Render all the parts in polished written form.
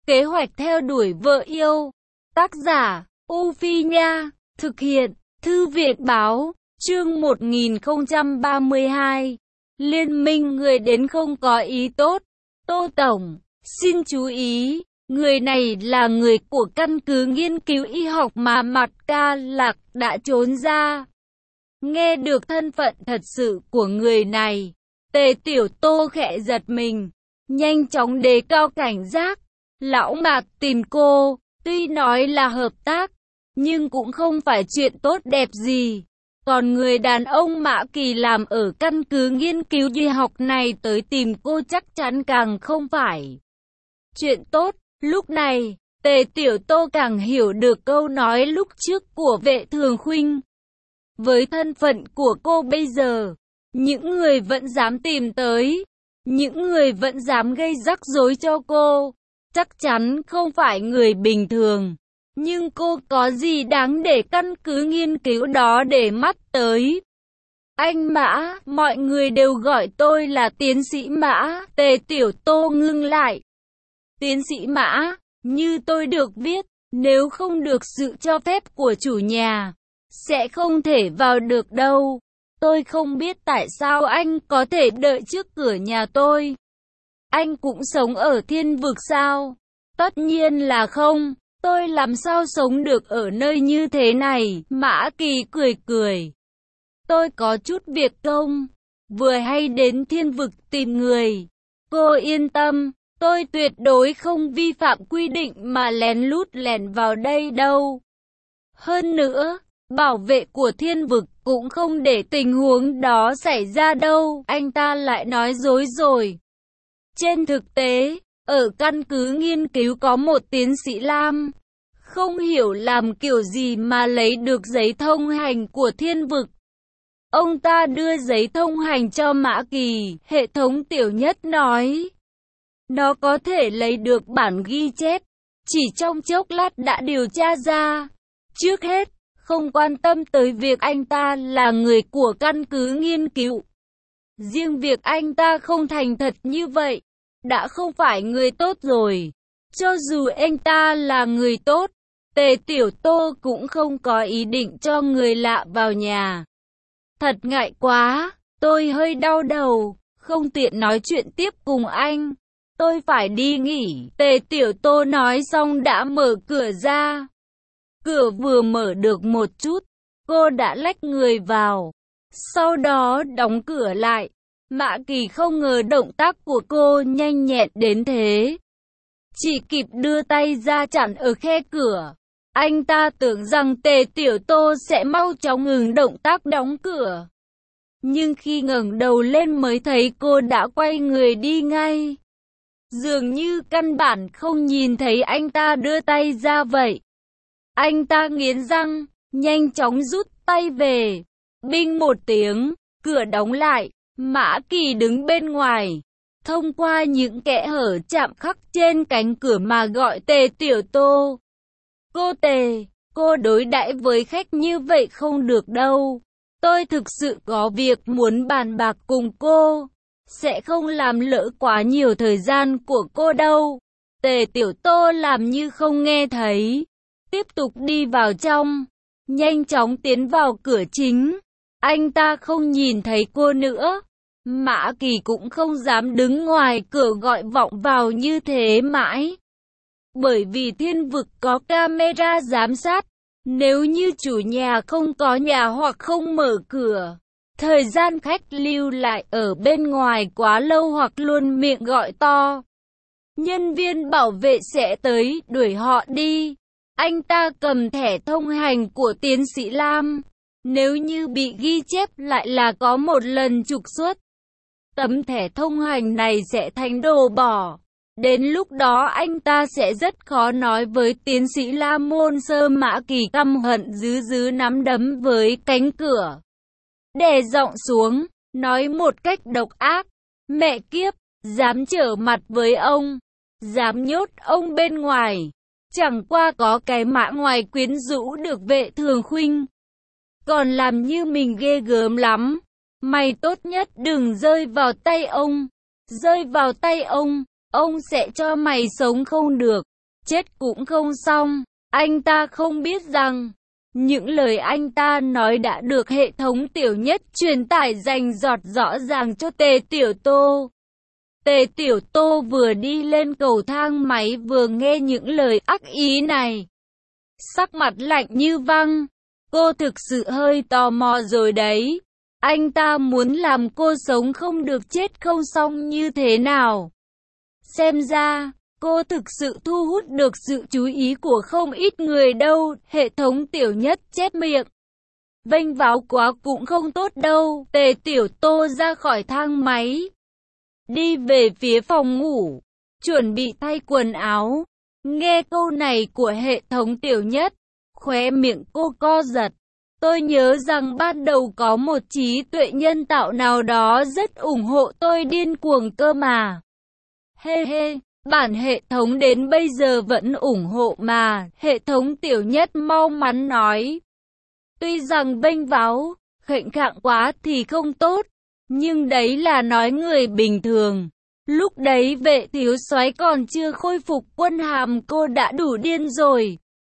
Kế hoạch theo đuổi vợ yêu. Tác giả, U Phi Nha. Thực hiện, Thư viện Báo. Chương 1032. Liên minh người đến không có ý tốt. Tô Tổng, xin chú ý, người này là người của căn cứ nghiên cứu y học mà Mạt Ca Lạc đã trốn ra. Nghe được thân phận thật sự của người này, Tề Tiểu Tô khẽ giật mình, nhanh chóng đề cao cảnh giác. Lão Mạc tìm cô, tuy nói là hợp tác, nhưng cũng không phải chuyện tốt đẹp gì. Còn người đàn ông Mã Kỳ làm ở căn cứ nghiên cứu y học này tới tìm cô chắc chắn càng không phải chuyện tốt. Lúc này, Tề Tiểu Tô càng hiểu được câu nói lúc trước của Vệ Thường Khuynh. Với thân phận của cô bây giờ, những người vẫn dám tìm tới, những người vẫn dám gây rắc rối cho cô, chắc chắn không phải người bình thường. Nhưng cô có gì đáng để căn cứ nghiên cứu đó để mắt tới? Anh Mã, mọi người đều gọi tôi là tiến sĩ Mã. Tề Tiểu Tô ngưng lại. Tiến sĩ Mã, như tôi được biết, nếu không được sự cho phép của chủ nhà, sẽ không thể vào được đâu. Tôi không biết tại sao anh có thể đợi trước cửa nhà tôi. Anh cũng sống ở thiên vực sao? Tất nhiên là không. Tôi làm sao sống được ở nơi như thế này? Mã Kỳ cười cười. Tôi có chút việc công, vừa hay đến thiên vực tìm người. Cô yên tâm, tôi tuyệt đối không vi phạm quy định mà lén lút lẻn vào đây đâu. Hơn nữa, bảo vệ của thiên vực cũng không để tình huống đó xảy ra đâu. Anh ta lại nói dối rồi. Trên thực tế, ở căn cứ nghiên cứu có một tiến sĩ Lam, không hiểu làm kiểu gì mà lấy được giấy thông hành của thiên vực. Ông ta đưa giấy thông hành cho Mã Kỳ, hệ thống tiểu nhất nói. Nó có thể lấy được bản ghi chép, chỉ trong chốc lát đã điều tra ra. Trước hết, không quan tâm tới việc anh ta là người của căn cứ nghiên cứu. Riêng việc anh ta không thành thật như vậy, đã không phải người tốt rồi. Cho dù anh ta là người tốt, Tề Tiểu Tô cũng không có ý định cho người lạ vào nhà. Thật ngại quá, tôi hơi đau đầu, không tiện nói chuyện tiếp cùng anh. Tôi phải đi nghỉ. Tề Tiểu Tô nói xong đã mở cửa ra. Cửa vừa mở được một chút, cô đã lách người vào. Sau đó đóng cửa lại. Mã Kỳ không ngờ động tác của cô nhanh nhẹn đến thế. Chỉ kịp đưa tay ra chặn ở khe cửa. Anh ta tưởng rằng Tề Tiểu Tô sẽ mau chóng ngừng động tác đóng cửa. Nhưng khi ngẩng đầu lên mới thấy cô đã quay người đi ngay. Dường như căn bản không nhìn thấy anh ta đưa tay ra vậy. Anh ta nghiến răng, nhanh chóng rút tay về. Binh một tiếng, cửa đóng lại. Mã Kỳ đứng bên ngoài, thông qua những kẽ hở chạm khắc trên cánh cửa mà gọi Tề Tiểu Tô. Cô Tề, cô đối đãi với khách như vậy không được đâu. Tôi thực sự có việc muốn bàn bạc cùng cô, sẽ không làm lỡ quá nhiều thời gian của cô đâu. Tề Tiểu Tô làm như không nghe thấy, tiếp tục đi vào trong, nhanh chóng tiến vào cửa chính. Anh ta không nhìn thấy cô nữa. Mã Kỳ cũng không dám đứng ngoài cửa gọi vọng vào như thế mãi. Bởi vì thiên vực có camera giám sát. Nếu như chủ nhà không có nhà hoặc không mở cửa, thời gian khách lưu lại ở bên ngoài quá lâu hoặc luôn miệng gọi to, nhân viên bảo vệ sẽ tới đuổi họ đi. Anh ta cầm thẻ thông hành của tiến sĩ Lam. Nếu như bị ghi chép lại là có một lần trục xuất, tấm thẻ thông hành này sẽ thành đồ bỏ. Đến lúc đó anh ta sẽ rất khó nói với tiến sĩ La Môn Sơ. Mã Kỳ căm hận giữ nắm đấm với cánh cửa, đè giọng xuống, nói một cách độc ác. Mẹ kiếp, dám trở mặt với ông, dám nhốt ông bên ngoài. Chẳng qua có cái mã ngoài quyến rũ được Vệ Thường Khuynh, còn làm như mình ghê gớm lắm. Mày tốt nhất đừng rơi vào tay ông. Rơi vào tay ông sẽ cho mày sống không được. chết cũng không xong. Anh ta không biết rằng, những lời anh ta nói đã được hệ thống Tiểu Nhất truyền tải rành rọt rõ ràng cho Tề Tiểu Tô. Tề Tiểu Tô vừa đi lên cầu thang máy vừa nghe những lời ác ý này. Sắc mặt lạnh như băng. Cô thực sự hơi tò mò rồi đấy. Anh ta muốn làm cô sống không được chết không xong như thế nào. Xem ra, cô thực sự thu hút được sự chú ý của không ít người đâu. Hệ thống Tiểu Nhất chép miệng. Vênh váo quá cũng không tốt đâu. Tề Tiểu Tô ra khỏi thang máy, đi về phía phòng ngủ, chuẩn bị thay quần áo. Nghe câu này của hệ thống Tiểu Nhất, khóe miệng cô co giật. Tôi nhớ rằng ban đầu có một trí tuệ nhân tạo nào đó rất ủng hộ tôi điên cuồng cơ mà. Hê hê, bản hệ thống đến bây giờ vẫn ủng hộ mà, hệ thống Tiểu Nhất mau mắn nói. Tuy rằng vênh váo, khệnh khạng quá thì không tốt, nhưng đấy là nói người bình thường. Lúc đấy Vệ thiếu soái còn chưa khôi phục quân hàm cô đã đủ điên rồi.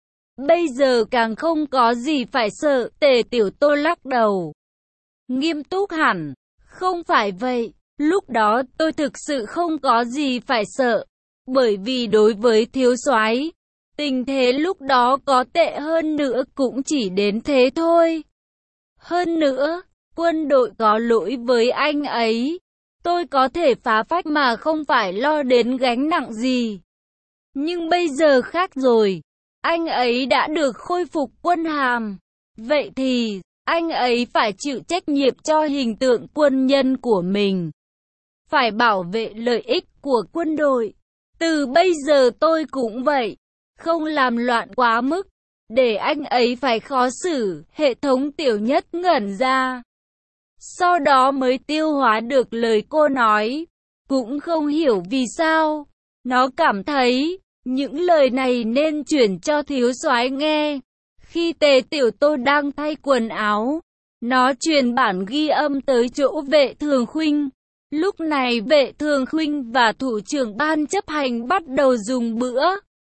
Bây giờ càng không có gì phải sợ. Tề Tiểu Tô lắc đầu, nghiêm túc hẳn. Không phải vậy, lúc đó tôi thực sự không có gì phải sợ. Bởi vì đối với thiếu soái, tình thế lúc đó có tệ hơn nữa cũng chỉ đến thế thôi. Hơn nữa, quân đội có lỗi với anh ấy. Tôi có thể phá phách mà không phải lo đến gánh nặng gì. Nhưng bây giờ khác rồi. Anh ấy đã được khôi phục quân hàm. Vậy thì, anh ấy phải chịu trách nhiệm cho hình tượng quân nhân của mình. Phải bảo vệ lợi ích của quân đội. Từ bây giờ tôi cũng vậy. Không làm loạn quá mức, để anh ấy phải khó xử. Hệ thống Tiểu Nhất ngẩn ra. Sau đó mới tiêu hóa được lời cô nói. Cũng không hiểu vì sao. Nó cảm thấy những lời này nên chuyển cho thiếu soái nghe. Khi Tề Tiểu Tô đang thay quần áo, nó truyền bản ghi âm tới chỗ Vệ Thường Khuynh. Lúc này Vệ Thường Khuynh và thủ trưởng ban chấp hành bắt đầu dùng bữa.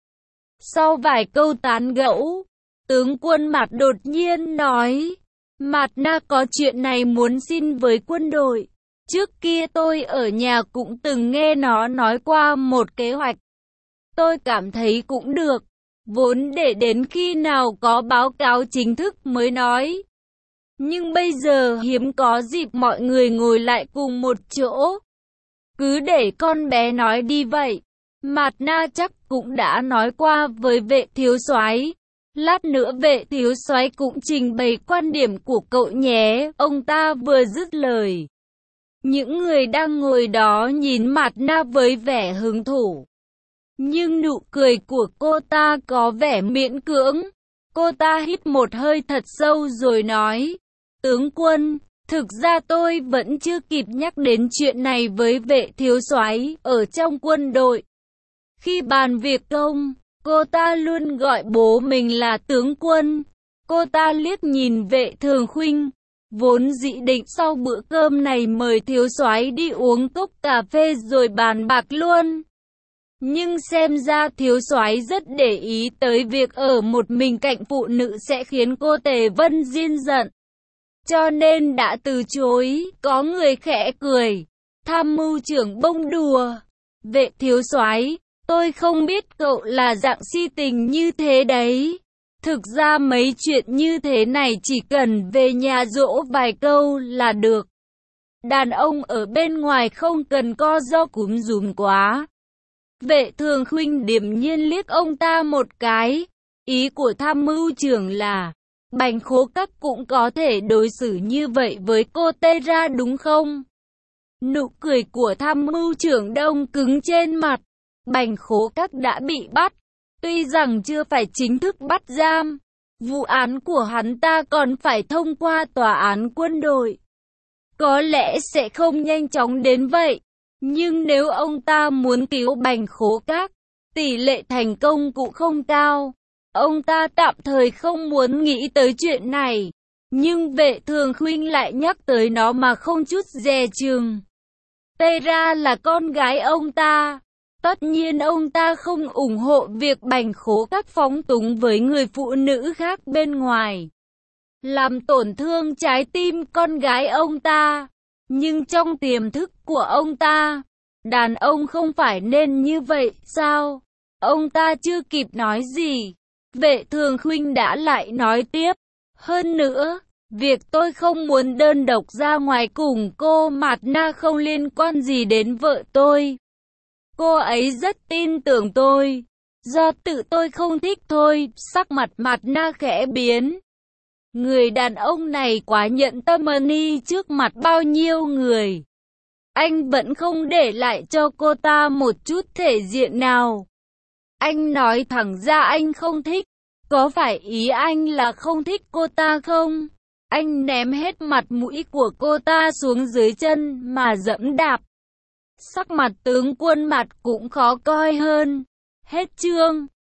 Sau vài câu tán gẫu, tướng quân Mạt đột nhiên nói, Mạt Na có chuyện này muốn xin với quân đội. Trước kia tôi ở nhà cũng từng nghe nó nói qua một kế hoạch. Tôi cảm thấy cũng được, vốn để đến khi nào có báo cáo chính thức mới nói. Nhưng bây giờ hiếm có dịp mọi người ngồi lại cùng một chỗ. Cứ để con bé nói đi vậy. Mạt Na chắc cũng đã nói qua với Vệ thiếu soái. Lát nữa Vệ thiếu soái cũng trình bày quan điểm của cậu nhé. Ông ta vừa dứt lời, những người đang ngồi đó nhìn Mạt Na với vẻ hứng thú. Nhưng nụ cười của cô ta có vẻ miễn cưỡng. Cô ta hít một hơi thật sâu rồi nói, tướng quân, thực ra tôi vẫn chưa kịp nhắc đến chuyện này với Vệ thiếu soái. Ở trong quân đội, khi bàn việc công, cô ta luôn gọi bố mình là tướng quân. Cô ta liếc nhìn Vệ Thường Khuynh, vốn dĩ định sau bữa cơm này mời thiếu soái đi uống cốc cà phê rồi bàn bạc luôn. Nhưng xem ra thiếu soái rất để ý tới việc ở một mình cạnh phụ nữ sẽ khiến cô Tề Vân Diên giận. Cho nên đã từ chối. Có người khẽ cười. Tham mưu trưởng bông đùa. Vệ thiếu soái, tôi không biết cậu là dạng si tình như thế đấy. Thực ra mấy chuyện như thế này chỉ cần về nhà dỗ vài câu là được. Đàn ông ở bên ngoài không cần co ro cúm dùm quá. Vệ Thường Khuynh điềm nhiên liếc ông ta một cái. Ý của tham mưu trưởng là, Bành Khố Các cũng có thể đối xử như vậy với cô Tê Ra đúng không? Nụ cười của tham mưu trưởng đông cứng trên mặt. Bành Khố Các đã bị bắt. Tuy rằng chưa phải chính thức bắt giam, vụ án của hắn ta còn phải thông qua tòa án quân đội. Có lẽ sẽ không nhanh chóng đến vậy. Nhưng nếu ông ta muốn cứu Bành Khố Các, tỷ lệ thành công cũng không cao. Ông ta tạm thời không muốn nghĩ tới chuyện này. Nhưng Vệ Thường Khuynh lại nhắc tới nó mà không chút dè chừng. Tê Ra là con gái ông ta. Tất nhiên ông ta không ủng hộ việc bành khố các phóng túng với người phụ nữ khác bên ngoài, làm tổn thương trái tim con gái ông ta. Nhưng trong tiềm thức của ông ta, đàn ông không phải nên như vậy sao? Ông ta chưa kịp nói gì, Vệ Thường Khuynh đã lại nói tiếp. Hơn nữa, việc tôi không muốn đơn độc ra ngoài cùng cô Mạt Na không liên quan gì đến vợ tôi. Cô ấy rất tin tưởng tôi. Do tự tôi không thích thôi. Sắc mặt Mạt Na khẽ biến. Người đàn ông này quá nhận tâm Ni trước mặt bao nhiêu người. Anh vẫn không để lại cho cô ta một chút thể diện nào. Anh nói thẳng ra anh không thích. Có phải ý anh là không thích cô ta không? Anh ném hết mặt mũi của cô ta xuống dưới chân mà dẫm đạp. Sắc mặt tướng quân Mạt cũng khó coi hơn. Hết chương.